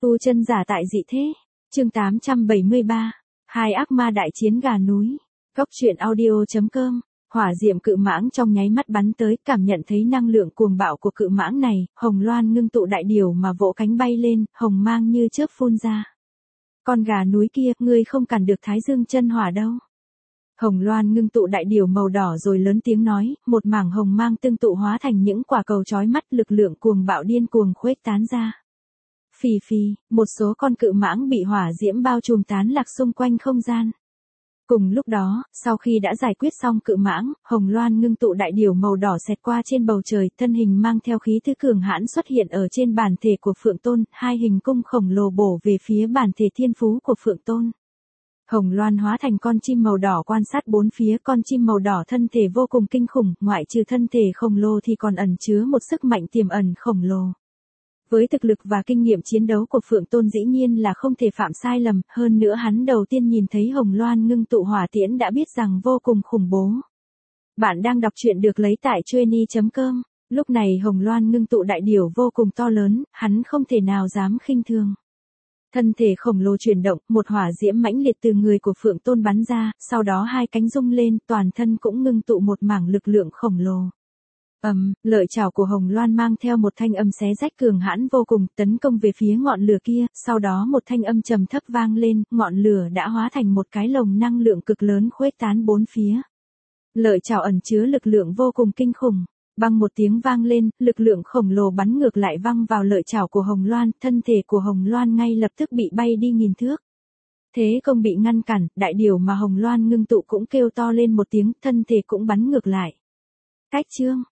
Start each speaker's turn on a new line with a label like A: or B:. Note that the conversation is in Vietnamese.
A: Tu chân giả tại dị thế. Chương 873. Hai ác ma đại chiến gà núi. Góc truyện audio.com. Hỏa diệm cự mãng trong nháy mắt bắn tới, cảm nhận thấy năng lượng cuồng bạo của cự mãng này, Hồng Loan ngưng tụ đại điểu mà vỗ cánh bay lên, hồng mang như chớp phun ra. Con gà núi kia, ngươi không cản được Thái Dương chân hỏa đâu. Hồng Loan ngưng tụ đại điểu màu đỏ rồi lớn tiếng nói, một mảng hồng mang tương tụ hóa thành những quả cầu chói mắt, lực lượng cuồng bạo điên cuồng khuếch tán ra. Phì phì, một số con cự mãng bị hỏa diễm bao trùm tán lạc xung quanh không gian. Cùng lúc đó, sau khi đã giải quyết xong cự mãng, Hồng Loan ngưng tụ đại điểu màu đỏ xẹt qua trên bầu trời, thân hình mang theo khí thức cường hãn xuất hiện ở trên bản thể của Phượng Tôn, hai hình cung khổng lồ bổ về phía bản thể thiên phú của Phượng Tôn. Hồng Loan hóa thành con chim màu đỏ quan sát bốn phía, con chim màu đỏ thân thể vô cùng kinh khủng, ngoại trừ thân thể khổng lồ thì còn ẩn chứa một sức mạnh tiềm ẩn khổng lồ. Với thực lực và kinh nghiệm chiến đấu của Phượng Tôn dĩ nhiên là không thể phạm sai lầm, hơn nữa hắn đầu tiên nhìn thấy Hồng Loan ngưng tụ hỏa tiễn đã biết rằng vô cùng khủng bố. Bạn đang đọc truyện được lấy tại Chueny.com. Lúc này Hồng Loan ngưng tụ đại điểu vô cùng to lớn, hắn không thể nào dám khinh thường. Thân thể khổng lồ chuyển động, một hỏa diễm mãnh liệt từ người của Phượng Tôn bắn ra, sau đó hai cánh rung lên, toàn thân cũng ngưng tụ một mảng lực lượng khổng lồ. Lợi chảo của Hồng Loan mang theo một thanh âm xé rách cường hãn vô cùng, tấn công về phía ngọn lửa kia, sau đó một thanh âm trầm thấp vang lên, ngọn lửa đã hóa thành một cái lồng năng lượng cực lớn khuếch tán bốn phía. Lợi chảo ẩn chứa lực lượng vô cùng kinh khủng. Bang một tiếng vang lên, lực lượng khổng lồ bắn ngược lại văng vào lợi chảo của Hồng Loan, thân thể của Hồng Loan ngay lập tức bị bay đi nghìn thước. Thế công bị ngăn cản, đại điểu mà Hồng Loan ngưng tụ cũng kêu to lên một tiếng, thân thể cũng bắn ngược lại. Cách chương.